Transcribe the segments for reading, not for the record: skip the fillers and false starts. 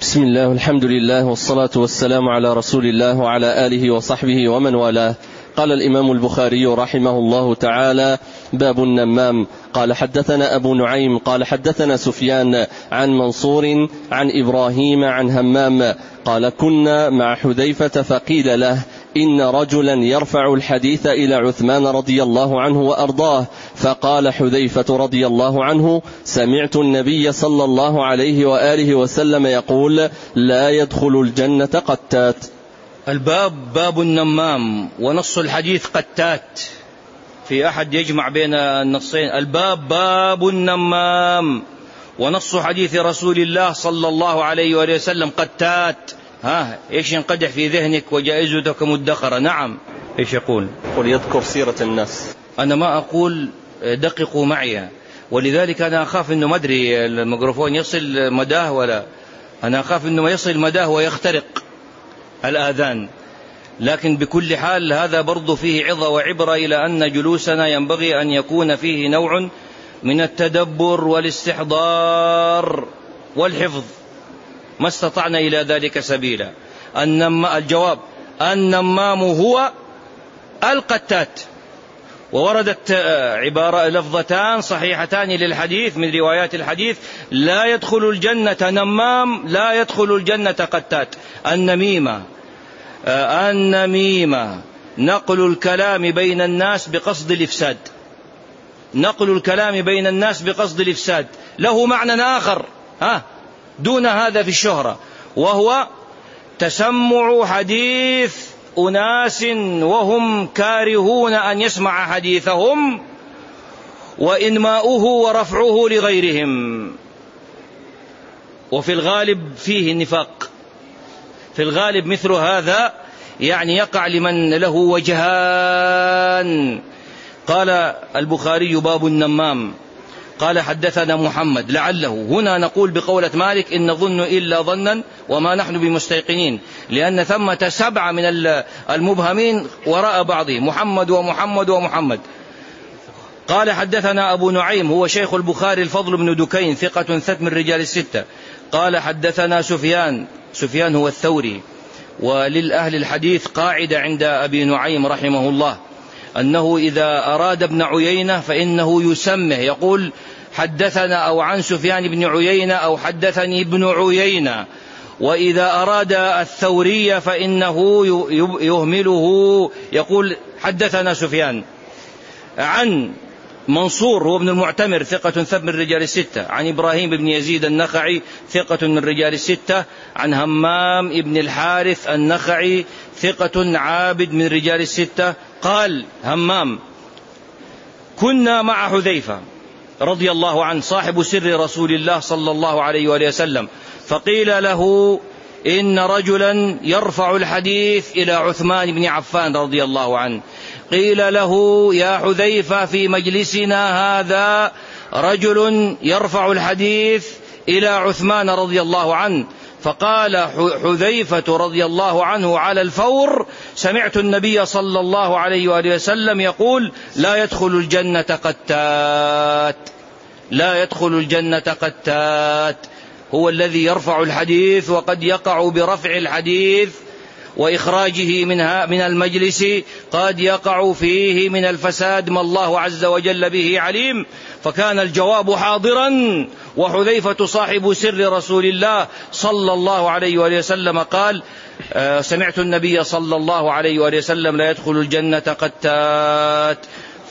بسم الله والحمد لله والصلاة والسلام على رسول الله وعلى آله وصحبه ومن والاه. قال الإمام البخاري رحمه الله تعالى: باب النمام. قال حدثنا أبو نعيم قال حدثنا سفيان عن منصور عن إبراهيم عن همام قال: كنا مع حذيفة فقيل له: إن رجلا يرفع الحديث إلى عثمان رضي الله عنه وأرضاه. فقال حذيفة رضي الله عنه: سمعت النبي صلى الله عليه وآله وسلم يقول: لا يدخل الجنة قتات. الباب باب النمام، ونص الحديث قتات، في أحد يجمع بين النصين. الباب باب النمام، ونص حديث رسول الله صلى الله عليه وآله وسلم قتات. إيش ينقدح في ذهنك وجائزتك مدخرة؟ نعم. إيش يقول؟ يذكر سيرة الناس. أنا ما أقول دققوا معي، ولذلك أنا أخاف أنه ما أدري الميكروفون يصل مداه ولا، أنا أخاف أنه ما يصل مداه ويخترق الآذان. لكن بكل حال هذا برضو فيه عظة وعبرة إلى أن جلوسنا ينبغي أن يكون فيه نوع من التدبر والاستحضار والحفظ، ما استطعنا إلى ذلك سبيلا. الجواب: النمام هو القتات. ووردت لفظتان صحيحتان للحديث من روايات الحديث: لا يدخل الجنة نمام، لا يدخل الجنة قتات. النميمة نقل الكلام بين الناس بقصد الإفساد، نقل الكلام بين الناس بقصد الإفساد، له معنى آخر دون هذا في الشهرة، وهو تسمع حديث أناس وهم كارهون أن يسمع حديثهم، وإنماؤه ورفعه لغيرهم. وفي الغالب فيه النفاق، في الغالب مثل هذا يعني يقع لمن له وجهان. قال البخاري: باب النمام. قال حدثنا محمد، لعله هنا نقول بقولة مالك: إن نظن إلا ظنا وما نحن بمستيقنين، لأن ثمة 7 من المبهمين وراء بعضهم، محمد ومحمد ومحمد. قال حدثنا أبو نعيم هو شيخ البخاري الفضل بن دكين، ثقة ثبت من رجال الستة. قال حدثنا سفيان هو الثوري. وللأهل الحديث قاعدة عند أبي نعيم رحمه الله، أنه إذا أراد ابن عيينة فإنه يسمه، يقول حدثنا أو عن سفيان بن عيينة أو حدثني ابن عيينة. وإذا أراد الثوري فإنه يهمله، يقول حدثنا سفيان. عن منصور هو ابن المعتمر، ثقة ثبت من رجال الستة. عن إبراهيم بن يزيد النخعي، ثقة من رجال الستة. عن همام ابن الحارث النخعي، ثقة عابد من رجال الستة. قال همام: كنا مع حذيفة رضي الله عنه صاحب سر رسول الله صلى الله عليه وآله وسلم، فقيل له: إن رجلا يرفع الحديث إلى عثمان بن عفان رضي الله عنه. قيل له: يا حذيفة، في مجلسنا هذا رجل يرفع الحديث إلى عثمان رضي الله عنه. فقال حذيفة رضي الله عنه على الفور: سمعت النبي صلى الله عليه وآله وسلم يقول: لا يدخل الجنة قتات، لا يدخل الجنة قتات. هو الذي يرفع الحديث، وقد يقع برفع الحديث وإخراجه من المجلس، قد يقع فيه من الفساد ما الله عز وجل به عليم. فكان الجواب حاضرا، وحذيفة صاحب سر رسول الله صلى الله عليه وآله وسلم قال: سمعت النبي صلى الله عليه وآله وسلم: لا يدخل الجنة قتات.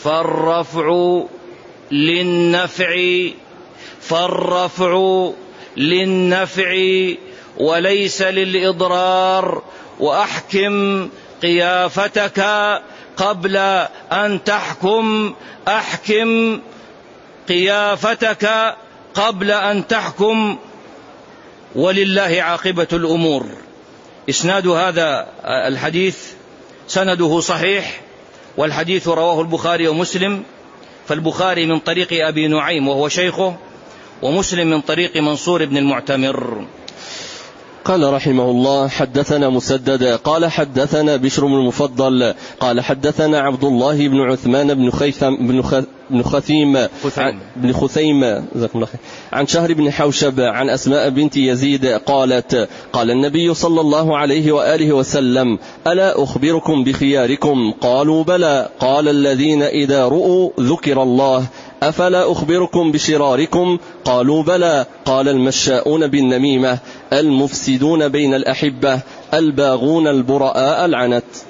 فالرفع للنفع وليس للإضرار. وأحكم قيافتك قبل أن تحكم، أحكم قيافتك قبل أن تحكم، ولله عاقبة الأمور. إسناد هذا الحديث سنده صحيح، والحديث رواه البخاري ومسلم. فالبخاري من طريق أبي نعيم وهو شيخه، ومسلم من طريق منصور بن المعتمر. قال رحمه الله: حدثنا مسدد قال حدثنا بشر بن المفضل قال حدثنا عبد الله بن عثمان بن خثيم عن شهر بن حوشب عن أسماء بنت يزيد قالت قال النبي صلى الله عليه وآله وسلم ألا أخبركم بخياركم؟ قالوا بلى. قال الذين إذا رؤوا ذكر الله. أفلا أخبركم بشراركم؟ قالوا بلى. قال المشاؤون بالنميمة، المفسدون بين الأحبة، الباغون البراء العنت.